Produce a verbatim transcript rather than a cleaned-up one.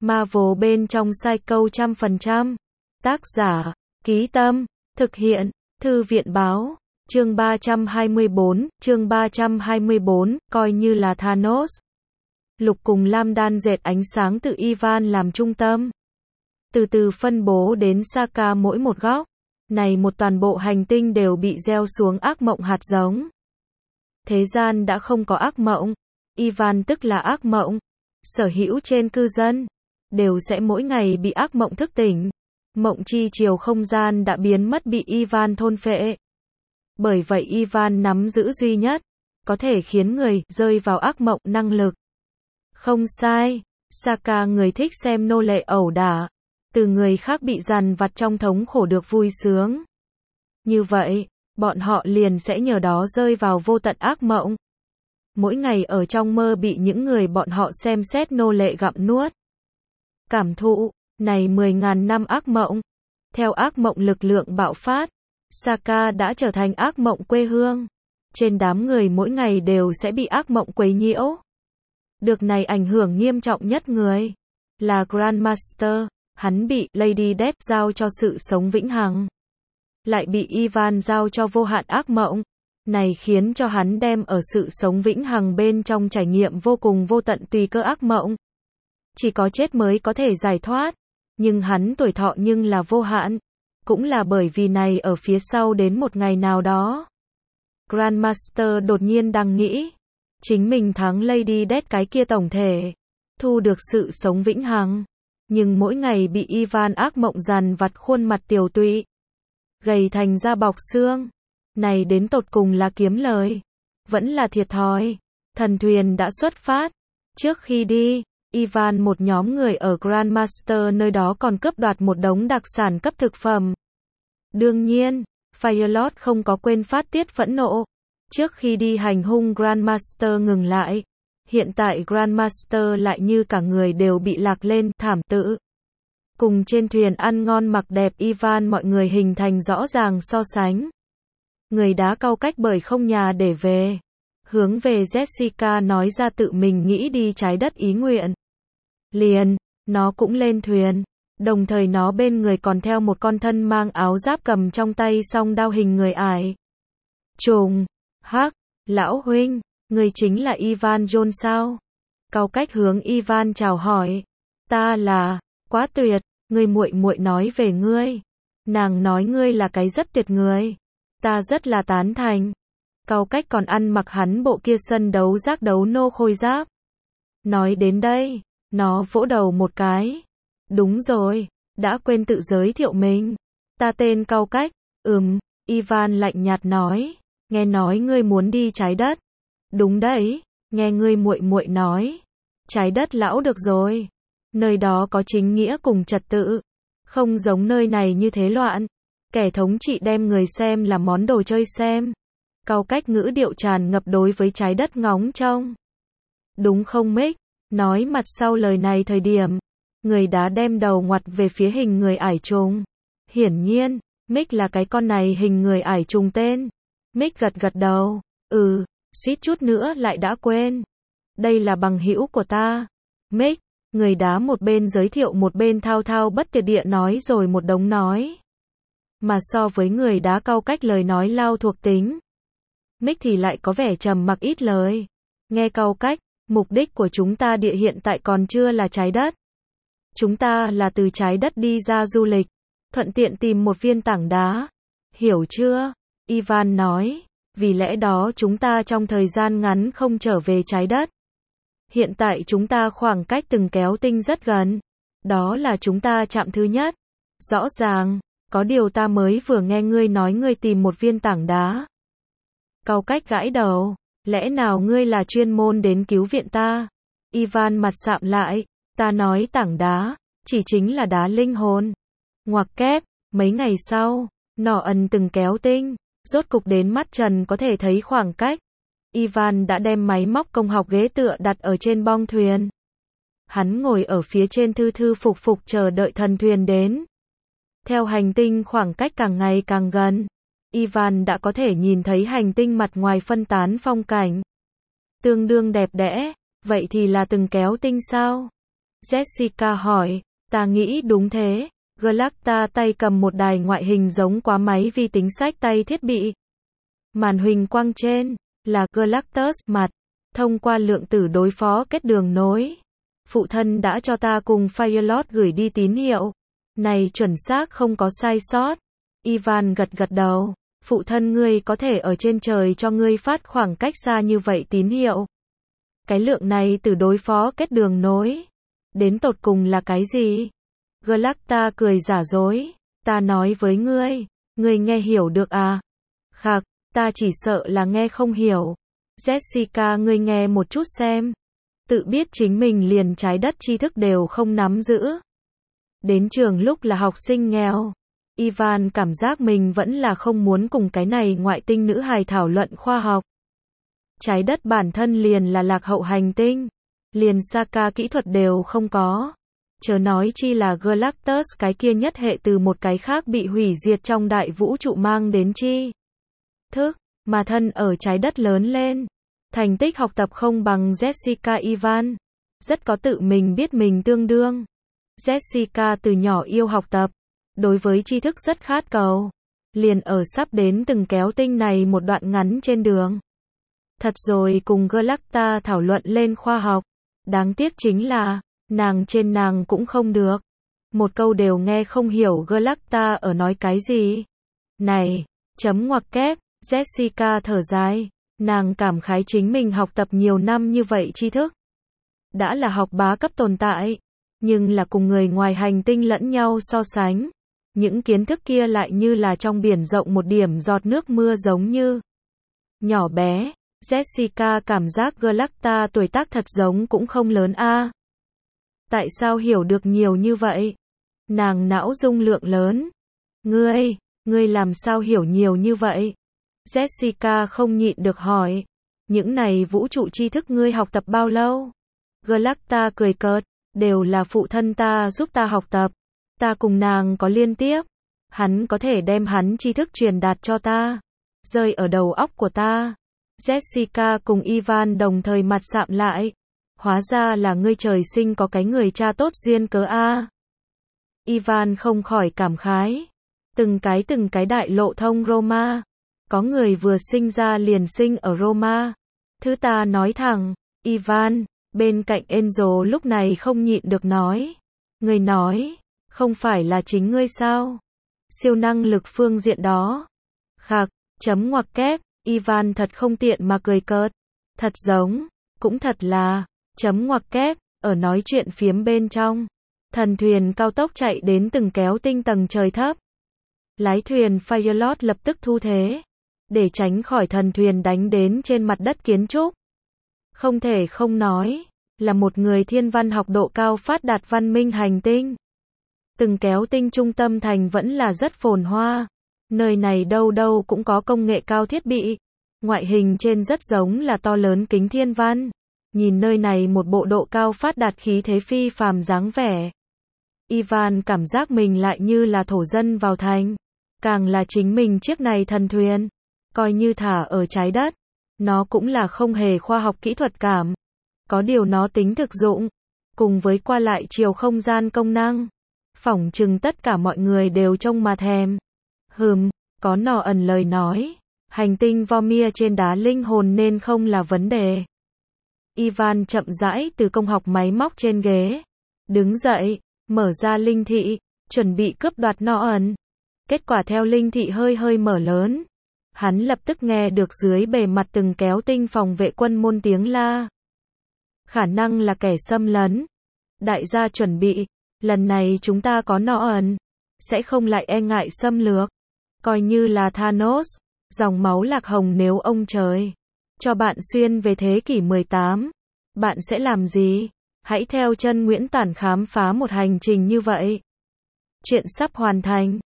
Marvel bên trong Psycho trăm phần trăm. Tác giả, Ký Tâm, thực hiện, Thư viện báo. Chương ba trăm hai mươi bốn, chương ba trăm hai mươi bốn, coi như là Thanos. Lục cùng lam đan dệt ánh sáng từ Ivan làm trung tâm. Từ từ phân bố đến Saka mỗi một góc. Này một toàn bộ hành tinh đều bị gieo xuống ác mộng hạt giống. Thế gian đã không có ác mộng. Ivan tức là ác mộng. Sở hữu trên cư dân. Đều sẽ mỗi ngày bị ác mộng thức tỉnh. Mộng chi chiều không gian đã biến mất bị Ivan thôn phệ. Bởi vậy Ivan nắm giữ duy nhất. Có thể khiến người rơi vào ác mộng năng lực. Không sai. Saka người thích xem nô lệ ẩu đả. Từ người khác bị dằn vặt trong thống khổ được vui sướng. Như vậy, bọn họ liền sẽ nhờ đó rơi vào vô tận ác mộng. Mỗi ngày ở trong mơ bị những người bọn họ xem xét nô lệ gặm nuốt. Cảm thụ, này mười ngàn năm ác mộng. Theo ác mộng lực lượng bạo phát, Saka đã trở thành ác mộng quê hương. Trên đám người mỗi ngày đều sẽ bị ác mộng quấy nhiễu. Được này ảnh hưởng nghiêm trọng nhất người là Grandmaster. Hắn bị Lady Death giao cho sự sống vĩnh hằng. Lại bị Ivan giao cho vô hạn ác mộng. Này khiến cho hắn đem ở sự sống vĩnh hằng bên trong trải nghiệm vô cùng vô tận tùy cơ ác mộng. Chỉ có chết mới có thể giải thoát. Nhưng hắn tuổi thọ nhưng là vô hạn. Cũng là bởi vì này ở phía sau đến một ngày nào đó. Grandmaster đột nhiên đang nghĩ. Chính mình thắng Lady Death cái kia tổng thể. Thu được sự sống vĩnh hằng. Nhưng mỗi ngày bị Ivan ác mộng dằn vặt khuôn mặt tiều tụy. Gầy thành da bọc xương. Này đến tột cùng là kiếm lời. Vẫn là thiệt thòi. Thần thuyền đã xuất phát. Trước khi đi, Ivan một nhóm người ở Grandmaster nơi đó còn cướp đoạt một đống đặc sản cấp thực phẩm. Đương nhiên, Firelord không có quên phát tiết phẫn nộ. Trước khi đi hành hung Grandmaster ngừng lại. Hiện tại Grandmaster lại như cả người đều bị lạc lên thảm tự. Cùng trên thuyền ăn ngon mặc đẹp Ivan mọi người hình thành rõ ràng so sánh. Người đá cau cách bởi không nhà để về. Hướng về Jessica nói ra tự mình nghĩ đi trái đất ý nguyện. Liền, nó cũng lên thuyền. Đồng thời nó bên người còn theo một con thân mang áo giáp cầm trong tay song đao hình người ải. Trùng, hắc, lão huynh. Người chính là Ivan Jones sao? Cau cách hướng Ivan chào hỏi. Ta là, quá tuyệt, người muội muội nói về ngươi. Nàng nói ngươi là cái rất tuyệt người. Ta rất là tán thành. Cau cách còn ăn mặc hắn bộ kia sân đấu giác đấu nô khôi giáp. Nói đến đây, nó vỗ đầu một cái. Đúng rồi, đã quên tự giới thiệu mình. Ta tên Cau cách, ừm, Ivan lạnh nhạt nói. Nghe nói ngươi muốn đi trái đất. Đúng đấy, nghe ngươi muội muội nói. Trái đất lão được rồi. Nơi đó có chính nghĩa cùng trật tự. Không giống nơi này như thế loạn. Kẻ thống trị đem người xem là món đồ chơi xem. Cau cách ngữ điệu tràn ngập đối với trái đất ngóng trông. Đúng không Mick? Nói mặt sau lời này thời điểm. Người đá đem đầu ngoặt về phía hình người ải trùng. Hiển nhiên, Mick là cái con này hình người ải trùng tên. Mick gật gật đầu. Ừ. Suýt chút nữa lại đã quên. Đây là bằng hữu của ta. Mick, người đá một bên giới thiệu một bên thao thao bất tuyệt địa nói rồi một đống nói. Mà so với người đá cau cách lời nói lao thuộc tính. Mick thì lại có vẻ trầm mặc ít lời. Nghe cau cách, mục đích của chúng ta địa hiện tại còn chưa là trái đất. Chúng ta là từ trái đất đi ra du lịch. Thuận tiện tìm một viên tảng đá. Hiểu chưa? Ivan nói. Vì lẽ đó chúng ta trong thời gian ngắn không trở về trái đất. Hiện tại chúng ta khoảng cách từng kéo tinh rất gần. Đó là chúng ta chạm thứ nhất. Rõ ràng, có điều ta mới vừa nghe ngươi nói ngươi tìm một viên tảng đá. Cau cách gãi đầu. Lẽ nào ngươi là chuyên môn đến cứu viện ta? Ivan mặt sạm lại. Ta nói tảng đá, chỉ chính là đá linh hồn. Ngoặc kép, mấy ngày sau, nọ ẩn từng kéo tinh. Rốt cục đến mắt trần có thể thấy khoảng cách. Ivan đã đem máy móc công học ghế tựa đặt ở trên bong thuyền. Hắn ngồi ở phía trên thư thư phục phục chờ đợi thần thuyền đến. Theo hành tinh khoảng cách càng ngày càng gần, Ivan đã có thể nhìn thấy hành tinh mặt ngoài phân tán phong cảnh. Tương đương đẹp đẽ, vậy thì là từng kéo tinh sao? Jessica hỏi, ta nghĩ đúng thế. Galacta tay cầm một đài ngoại hình giống quá máy vi tính xách tay thiết bị. Màn huỳnh quang trên là Galactus mặt, thông qua lượng tử đối phó kết đường nối. Phụ thân đã cho ta cùng Firelord gửi đi tín hiệu. Này chuẩn xác không có sai sót. Ivan gật gật đầu. Phụ thân ngươi có thể ở trên trời cho ngươi phát khoảng cách xa như vậy tín hiệu. Cái lượng này từ đối phó kết đường nối. Đến tột cùng là cái gì? Galacta cười giả dối. Ta nói với ngươi. Ngươi nghe hiểu được à? Khạc, ta chỉ sợ là nghe không hiểu. Jessica ngươi nghe một chút xem. Tự biết chính mình liền trái đất tri thức đều không nắm giữ. Đến trường lúc là học sinh nghèo. Ivan cảm giác mình vẫn là không muốn cùng cái này ngoại tinh nữ hài thảo luận khoa học. Trái đất bản thân liền là lạc hậu hành tinh. Liền Saka kỹ thuật đều không có. Chớ nói chi là Galactus cái kia nhất hệ từ một cái khác bị hủy diệt trong đại vũ trụ mang đến chi. Thức, mà thân ở trái đất lớn lên. Thành tích học tập không bằng Jessica Ivan. Rất có tự mình biết mình tương đương. Jessica từ nhỏ yêu học tập. Đối với tri thức rất khát cầu. Liền ở sắp đến từng kéo tinh này một đoạn ngắn trên đường. Thật rồi cùng Galacta thảo luận lên khoa học. Đáng tiếc chính là, nàng trên nàng cũng không được. Một câu đều nghe không hiểu Galacta ở nói cái gì. Này, chấm ngoặc kép, Jessica thở dài. Nàng cảm khái chính mình học tập nhiều năm như vậy tri thức. Đã là học bá cấp tồn tại. Nhưng là cùng người ngoài hành tinh lẫn nhau so sánh. Những kiến thức kia lại như là trong biển rộng một điểm giọt nước mưa giống như. Nhỏ bé, Jessica cảm giác Galacta tuổi tác thật giống cũng không lớn a. Tại sao hiểu được nhiều như vậy? Nàng não dung lượng lớn. Ngươi, ngươi làm sao hiểu nhiều như vậy? Jessica không nhịn được hỏi. Những này vũ trụ tri thức ngươi học tập bao lâu? Galacta cười cợt, đều là phụ thân ta giúp ta học tập. Ta cùng nàng có liên tiếp. Hắn có thể đem hắn tri thức truyền đạt cho ta. Rơi ở đầu óc của ta. Jessica cùng Ivan đồng thời mặt sạm lại. Hóa ra là ngươi trời sinh có cái người cha tốt duyên cớ a. Ivan không khỏi cảm khái. Từng cái từng cái đại lộ thông Roma. Có người vừa sinh ra liền sinh ở Roma. Thứ ta nói thẳng, Ivan, bên cạnh Angel lúc này không nhịn được nói. Người nói, không phải là chính ngươi sao? Siêu năng lực phương diện đó. Khạc, chấm ngoặc kép, Ivan thật không tiện mà cười cợt. Thật giống, cũng thật là, chấm ngoặc kép, ở nói chuyện phiếm bên trong. Thần thuyền cao tốc chạy đến từng kéo tinh tầng trời thấp. Lái thuyền Firelord lập tức thu thế. Để tránh khỏi thần thuyền đánh đến trên mặt đất kiến trúc. Không thể không nói, là một người thiên văn học độ cao phát đạt văn minh hành tinh. Từng kéo tinh trung tâm thành vẫn là rất phồn hoa. Nơi này đâu đâu cũng có công nghệ cao thiết bị. Ngoại hình trên rất giống là to lớn kính thiên văn. Nhìn nơi này một bộ độ cao phát đạt khí thế phi phàm dáng vẻ. Ivan cảm giác mình lại như là thổ dân vào thành. Càng là chính mình chiếc này thần thuyền. Coi như thả ở trái đất. Nó cũng là không hề khoa học kỹ thuật cảm. Có điều nó tính thực dụng. Cùng với qua lại chiều không gian công năng. Phỏng chừng tất cả mọi người đều trông mà thèm. Hừm, có nọ ẩn lời nói. Hành tinh Vormir trên đá linh hồn nên không là vấn đề. Ivan chậm rãi từ công học máy móc trên ghế. Đứng dậy, mở ra linh thị, chuẩn bị cướp đoạt nọ ẩn. Kết quả theo linh thị hơi hơi mở lớn. Hắn lập tức nghe được dưới bề mặt từng kéo tinh phòng vệ quân môn tiếng la. Khả năng là kẻ xâm lấn. Đại gia chuẩn bị, lần này chúng ta có nọ ẩn. Sẽ không lại e ngại xâm lược. Coi như là Thanos, dòng máu lạc hồng nếu ông trời cho bạn xuyên về thế kỷ mười tám. Bạn sẽ làm gì? Hãy theo chân Nguyễn Tản khám phá một hành trình như vậy. Chuyện sắp hoàn thành.